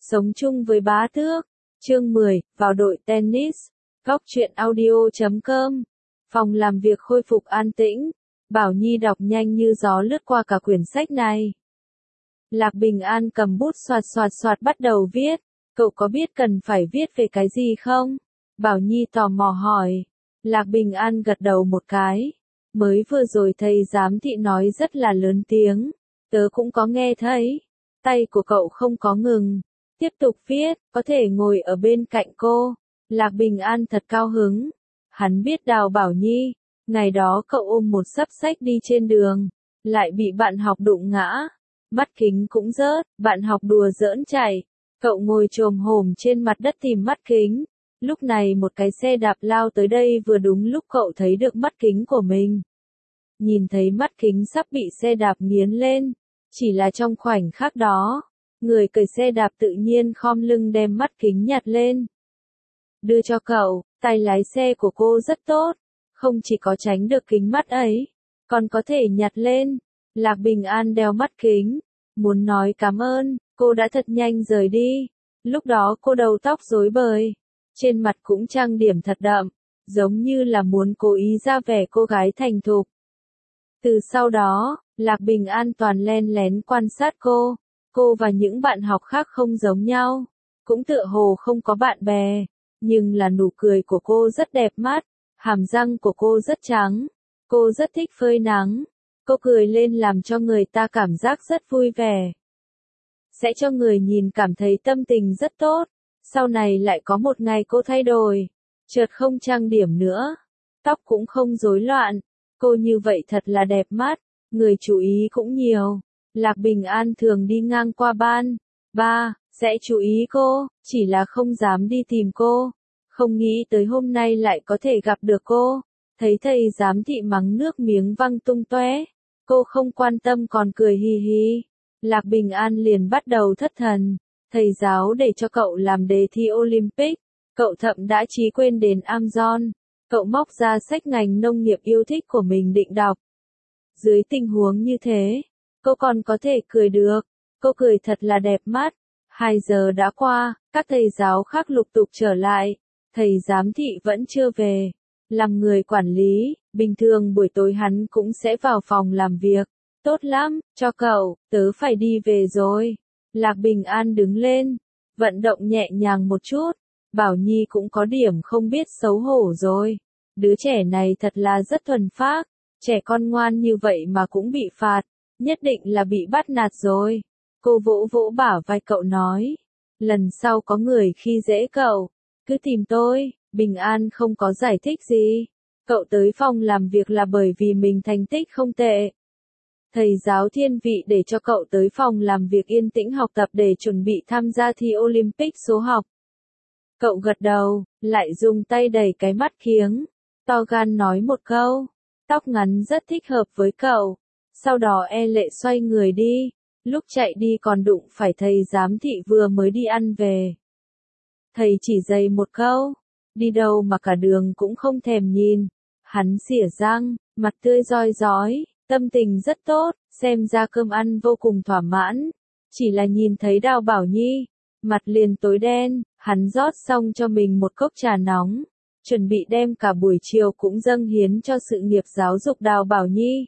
Sống chung với bá tước. Chương 10, vào đội tennis. Góc truyện audio.com. Phòng làm việc khôi phục an tĩnh. Bảo Nhi đọc nhanh như gió lướt qua cả quyển sách này. Lạc Bình An cầm bút xoạt bắt đầu viết. Cậu có biết cần phải viết về cái gì không? Bảo Nhi tò mò hỏi. Lạc Bình An gật đầu một cái. Mới vừa rồi thầy giám thị nói rất là lớn tiếng. Tớ cũng có nghe thấy. Tay của cậu không có ngừng. Tiếp tục viết, có thể ngồi ở bên cạnh cô. Lạc Bình An thật cao hứng. Hắn biết Đào Bảo Nhi. Ngày đó cậu ôm một xấp sách đi trên đường. Lại bị bạn học đụng ngã. Mắt kính cũng rớt, bạn học đùa giỡn chạy. Cậu ngồi chồm hổm trên mặt đất tìm mắt kính. Lúc này một cái xe đạp lao tới đây vừa đúng lúc cậu thấy được mắt kính của mình. Nhìn thấy mắt kính sắp bị xe đạp nghiến lên. Chỉ là trong khoảnh khắc đó, người cởi xe đạp tự nhiên khom lưng đem mắt kính nhặt lên. Đưa cho cậu, tay lái xe của cô rất tốt. Không chỉ có tránh được kính mắt ấy, còn có thể nhặt lên. Lạc Bình An đeo mắt kính. Muốn nói cảm ơn, cô đã thật nhanh rời đi. Lúc đó cô đầu tóc rối bời. Trên mặt cũng trang điểm thật đậm. Giống như là muốn cố ý ra vẻ cô gái thành thục. Từ sau đó, Lạc Bình An toàn len lén quan sát cô. Cô và những bạn học khác không giống nhau. Cũng tựa hồ không có bạn bè. Nhưng là nụ cười của cô rất đẹp mắt. Hàm răng của cô rất trắng. Cô rất thích phơi nắng. Cô cười lên làm cho người ta cảm giác rất vui vẻ. Sẽ cho người nhìn cảm thấy tâm tình rất tốt. Sau này lại có một ngày cô thay đổi. Chợt không trang điểm nữa. Tóc cũng không rối loạn. Cô như vậy thật là đẹp mắt. Người chú ý cũng nhiều. Lạc Bình An thường đi ngang qua ban. Ba, sẽ chú ý cô. Chỉ là không dám đi tìm cô. Không nghĩ tới hôm nay lại có thể gặp được cô. Thấy thầy giám thị mắng nước miếng văng tung tóe. Cô không quan tâm còn cười hì hì. Lạc Bình An liền bắt đầu thất thần. Thầy giáo để cho cậu làm đề thi Olympic. Cậu thậm đã chí quên đến Amazon. Cậu móc ra sách ngành nông nghiệp yêu thích của mình định đọc. Dưới tình huống như thế, cô còn có thể cười được. Cô cười thật là đẹp mắt. 2 giờ đã qua, các thầy giáo khác lục tục trở lại. Thầy giám thị vẫn chưa về. Làm người quản lý, bình thường buổi tối hắn cũng sẽ vào phòng làm việc. Tốt lắm, cho cậu, tớ phải đi về rồi. Lạc Bình An đứng lên, vận động nhẹ nhàng một chút. Bảo Nhi cũng có điểm không biết xấu hổ rồi. Đứa trẻ này thật là rất thuần phác. Trẻ con ngoan như vậy mà cũng bị phạt. Nhất định là bị bắt nạt rồi. Cô vỗ vỗ bả vai cậu nói. Lần sau có người khi dễ cậu, cứ tìm tôi. Bình An không có giải thích gì. Cậu tới phòng làm việc là bởi vì mình thành tích không tệ. Thầy giáo thiên vị để cho cậu tới phòng làm việc yên tĩnh học tập để chuẩn bị tham gia thi Olympic số học. Cậu gật đầu, lại dùng tay đẩy cái mắt kiếng. To gan nói một câu. Tóc ngắn rất thích hợp với cậu. Sau đó e lệ xoay người đi. Lúc chạy đi còn đụng phải thầy giám thị vừa mới đi ăn về. Thầy chỉ dạy một câu. Đi đâu mà cả đường cũng không thèm nhìn. Hắn xỉa răng, mặt tươi rói rói, tâm tình rất tốt, xem ra cơm ăn vô cùng thỏa mãn. Chỉ là nhìn thấy Đào Bảo Nhi, mặt liền tối đen, hắn rót xong cho mình một cốc trà nóng. Chuẩn bị đem cả buổi chiều cũng dâng hiến cho sự nghiệp giáo dục Đào Bảo Nhi.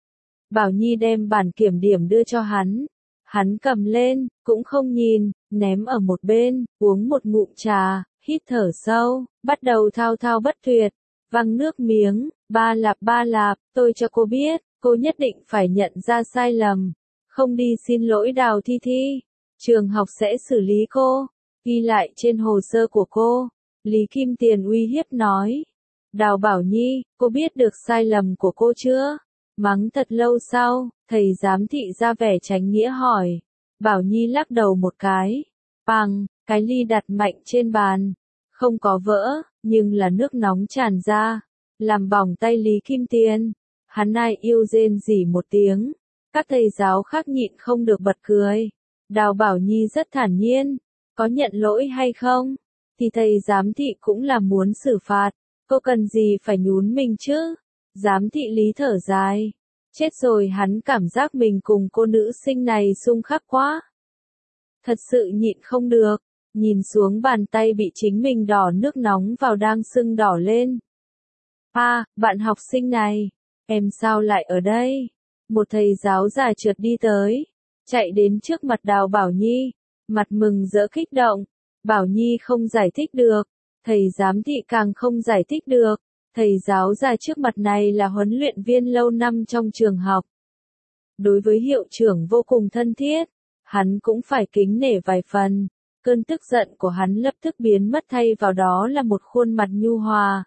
Bảo Nhi đem bản kiểm điểm đưa cho hắn. Hắn cầm lên, cũng không nhìn, ném ở một bên, uống một ngụm trà, hít thở sâu, bắt đầu thao thao bất tuyệt, văng nước miếng, ba lạp, tôi cho cô biết, cô nhất định phải nhận ra sai lầm, không đi xin lỗi Đào Thi Thi, trường học sẽ xử lý cô, ghi lại trên hồ sơ của cô. Lý Kim Tiền uy hiếp nói. Đào Bảo Nhi, cô biết được sai lầm của cô chưa? Mắng thật lâu sau, thầy giám thị ra vẻ tránh nghĩa hỏi. Bảo Nhi lắc đầu một cái. Bằng, cái ly đặt mạnh trên bàn. Không có vỡ, nhưng là nước nóng tràn ra. Làm bỏng tay Lý Kim Tiền. Hắn ai yêu rên rỉ một tiếng. Các thầy giáo khác nhịn không được bật cười. Đào Bảo Nhi rất thản nhiên. Có nhận lỗi hay không? Thì thầy giám thị cũng là muốn xử phạt. Cô cần gì phải nhún mình chứ? Giám thị Lý thở dài. Chết rồi, hắn cảm giác mình cùng cô nữ sinh này xung khắc quá. thật sự nhịn không được, nhìn xuống bàn tay bị chính mình đỏ nước nóng vào đang sưng đỏ lên. Bạn học sinh này, em sao lại ở đây? Một thầy giáo già trượt đi tới, chạy đến trước mặt Đào Bảo Nhi, mặt mừng rỡ kích động. Bảo Nhi không giải thích được, thầy giám thị càng không giải thích được, thầy giáo già trước mặt này là huấn luyện viên lâu năm trong trường học. Đối với hiệu trưởng vô cùng thân thiết, hắn cũng phải kính nể vài phần, cơn tức giận của hắn lập tức biến mất thay vào đó là một khuôn mặt nhu hòa.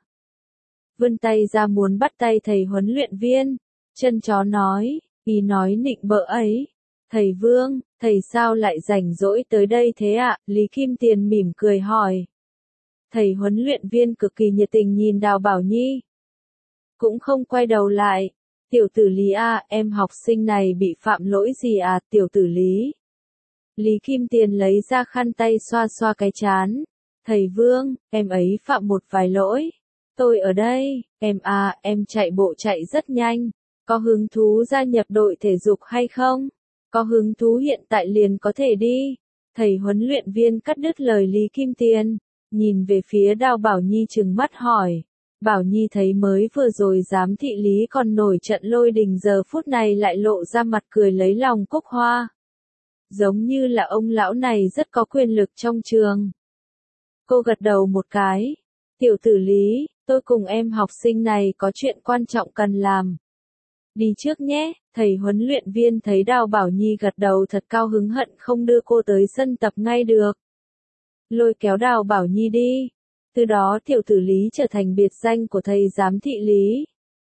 Vươn tay ra muốn bắt tay thầy huấn luyện viên, chân chó nói, ý nói nịnh bợ ấy. Thầy Vương, thầy sao lại rảnh rỗi tới đây thế ạ? Lý Kim Tiền mỉm cười hỏi. Thầy huấn luyện viên cực kỳ nhiệt tình nhìn Đào Bảo Nhi. Cũng không quay đầu lại. Tiểu tử Lý à, em học sinh này bị phạm lỗi gì à, tiểu tử Lý? Lý Kim Tiền lấy ra khăn tay xoa xoa cái trán. Thầy Vương, em ấy phạm một vài lỗi. Tôi ở đây, em chạy bộ chạy rất nhanh. Có hứng thú gia nhập đội thể dục hay không? Có hứng thú hiện tại liền có thể đi. Thầy huấn luyện viên cắt đứt lời Lý Kim Tiền, nhìn về phía Đào Bảo Nhi trừng mắt hỏi. Bảo Nhi thấy mới vừa rồi giám thị Lý còn nổi trận lôi đình giờ phút này lại lộ ra mặt cười lấy lòng Cúc Hoa. Giống như là ông lão này rất có quyền lực trong trường. Cô gật đầu một cái. Tiểu tử Lý, tôi cùng em học sinh này có chuyện quan trọng cần làm. Đi trước nhé, thầy huấn luyện viên thấy Đào Bảo Nhi gật đầu thật cao hứng hận không đưa cô tới sân tập ngay được. Lôi kéo Đào Bảo Nhi đi. Từ đó tiểu tử Lý trở thành biệt danh của thầy giám thị Lý.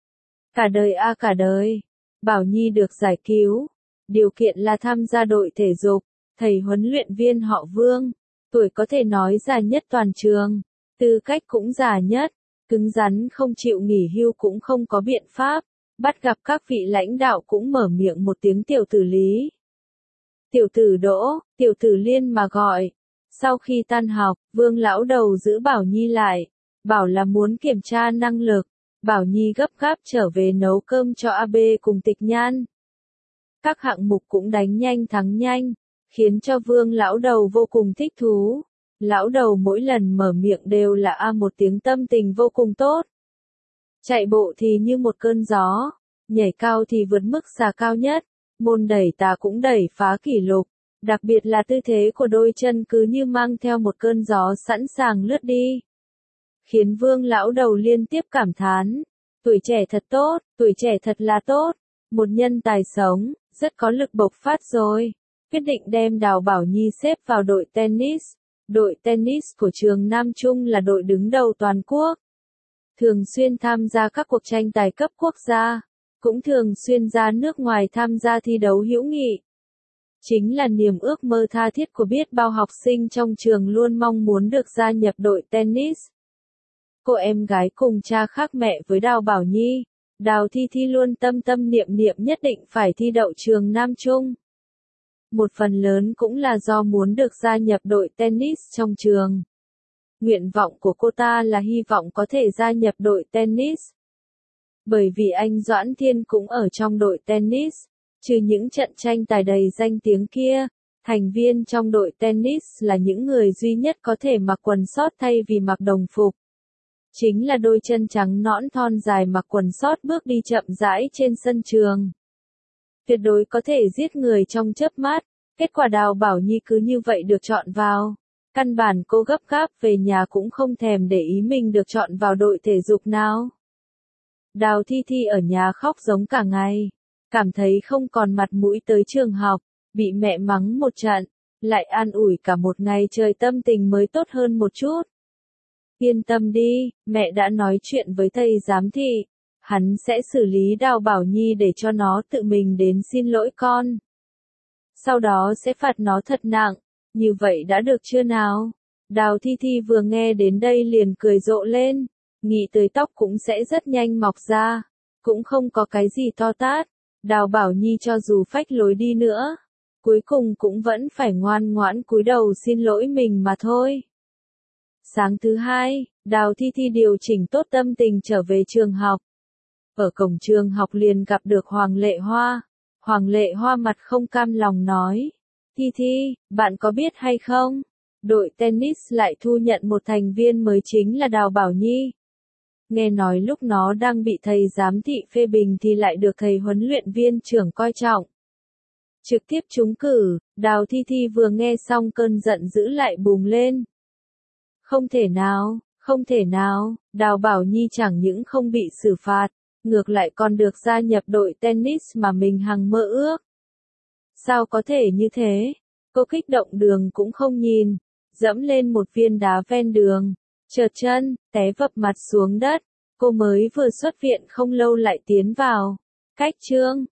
Cả đời cả đời, Bảo Nhi được giải cứu. Điều kiện là tham gia đội thể dục, thầy huấn luyện viên họ Vương. Tuổi có thể nói già nhất toàn trường, tư cách cũng già nhất, cứng rắn không chịu nghỉ hưu cũng không có biện pháp. Bắt gặp các vị lãnh đạo cũng mở miệng một tiếng tiểu tử Lý. Tiểu tử Đỗ, tiểu tử Liên mà gọi. Sau khi tan học, Vương lão đầu giữ Bảo Nhi lại, bảo là muốn kiểm tra năng lực. Bảo Nhi gấp gáp trở về nấu cơm cho AB cùng Tịch Nhan. Các hạng mục cũng đánh nhanh thắng nhanh, khiến cho Vương lão đầu vô cùng thích thú. Lão đầu mỗi lần mở miệng đều là một tiếng tâm tình vô cùng tốt. Chạy bộ thì như một cơn gió, nhảy cao thì vượt mức xà cao nhất, môn đẩy tà cũng đẩy phá kỷ lục, đặc biệt là tư thế của đôi chân cứ như mang theo một cơn gió sẵn sàng lướt đi. Khiến Vương lão đầu liên tiếp cảm thán, tuổi trẻ thật tốt, tuổi trẻ thật là tốt, một nhân tài sống, rất có lực bộc phát rồi. Quyết định đem Đào Bảo Nhi xếp vào đội tennis. Đội tennis của trường Nam Trung là đội đứng đầu toàn quốc. Thường xuyên tham gia các cuộc tranh tài cấp quốc gia, cũng thường xuyên ra nước ngoài tham gia thi đấu hữu nghị. Chính là niềm ước mơ tha thiết của biết bao học sinh trong trường luôn mong muốn được gia nhập đội tennis. Cô em gái cùng cha khác mẹ với Đào Bảo Nhi, Đào Thi Thi luôn tâm tâm niệm niệm nhất định phải thi đậu trường Nam Trung. Một phần lớn cũng là do muốn được gia nhập đội tennis trong trường. Nguyện vọng của cô ta là hy vọng có thể gia nhập đội tennis. Bởi vì anh Doãn Thiên cũng ở trong đội tennis, trừ những trận tranh tài đầy danh tiếng kia, thành viên trong đội tennis là những người duy nhất có thể mặc quần sót thay vì mặc đồng phục. Chính là đôi chân trắng nõn thon dài mặc quần sót bước đi chậm rãi trên sân trường. Tuyệt đối có thể giết người trong chớp mắt, kết quả Đào Bảo Nhi cứ như vậy được chọn vào. Căn bản cô gấp gáp về nhà cũng không thèm để ý mình được chọn vào đội thể dục nào. Đào Thi Thi ở nhà khóc giống cả ngày, cảm thấy không còn mặt mũi tới trường học, bị mẹ mắng một trận, lại an ủi cả một ngày trời tâm tình mới tốt hơn một chút. Yên tâm đi, mẹ đã nói chuyện với thầy giám thị, hắn sẽ xử lý Đào Bảo Nhi để cho nó tự mình đến xin lỗi con. Sau đó sẽ phạt nó thật nặng, như vậy đã được chưa nào? Đào Thi Thi vừa nghe đến đây liền cười rộ lên, nghĩ tới tóc cũng sẽ rất nhanh mọc ra, cũng không có cái gì to tát. Đào Bảo Nhi cho dù phách lối đi nữa, cuối cùng cũng vẫn phải ngoan ngoãn cúi đầu xin lỗi mình mà thôi. Sáng thứ hai, Đào Thi Thi điều chỉnh tốt tâm tình trở về trường học. Ở cổng trường học liền gặp được Hoàng Lệ Hoa. Hoàng Lệ Hoa mặt không cam lòng nói, Thi Thi, bạn có biết hay không? Đội tennis lại thu nhận một thành viên mới chính là Đào Bảo Nhi. Nghe nói lúc nó đang bị thầy giám thị phê bình thì lại được thầy huấn luyện viên trưởng coi trọng. Trực tiếp trúng cử, Đào Thi Thi vừa nghe xong cơn giận dữ lại bùng lên. Không thể nào, Đào Bảo Nhi chẳng những không bị xử phạt, ngược lại còn được gia nhập đội tennis mà mình hằng mơ ước. Sao có thể như thế? Cô kích động đường cũng không nhìn, dẫm lên một viên đá ven đường, trượt chân, té vập mặt xuống đất. Cô mới vừa xuất viện không lâu lại tiến vào. Cách chương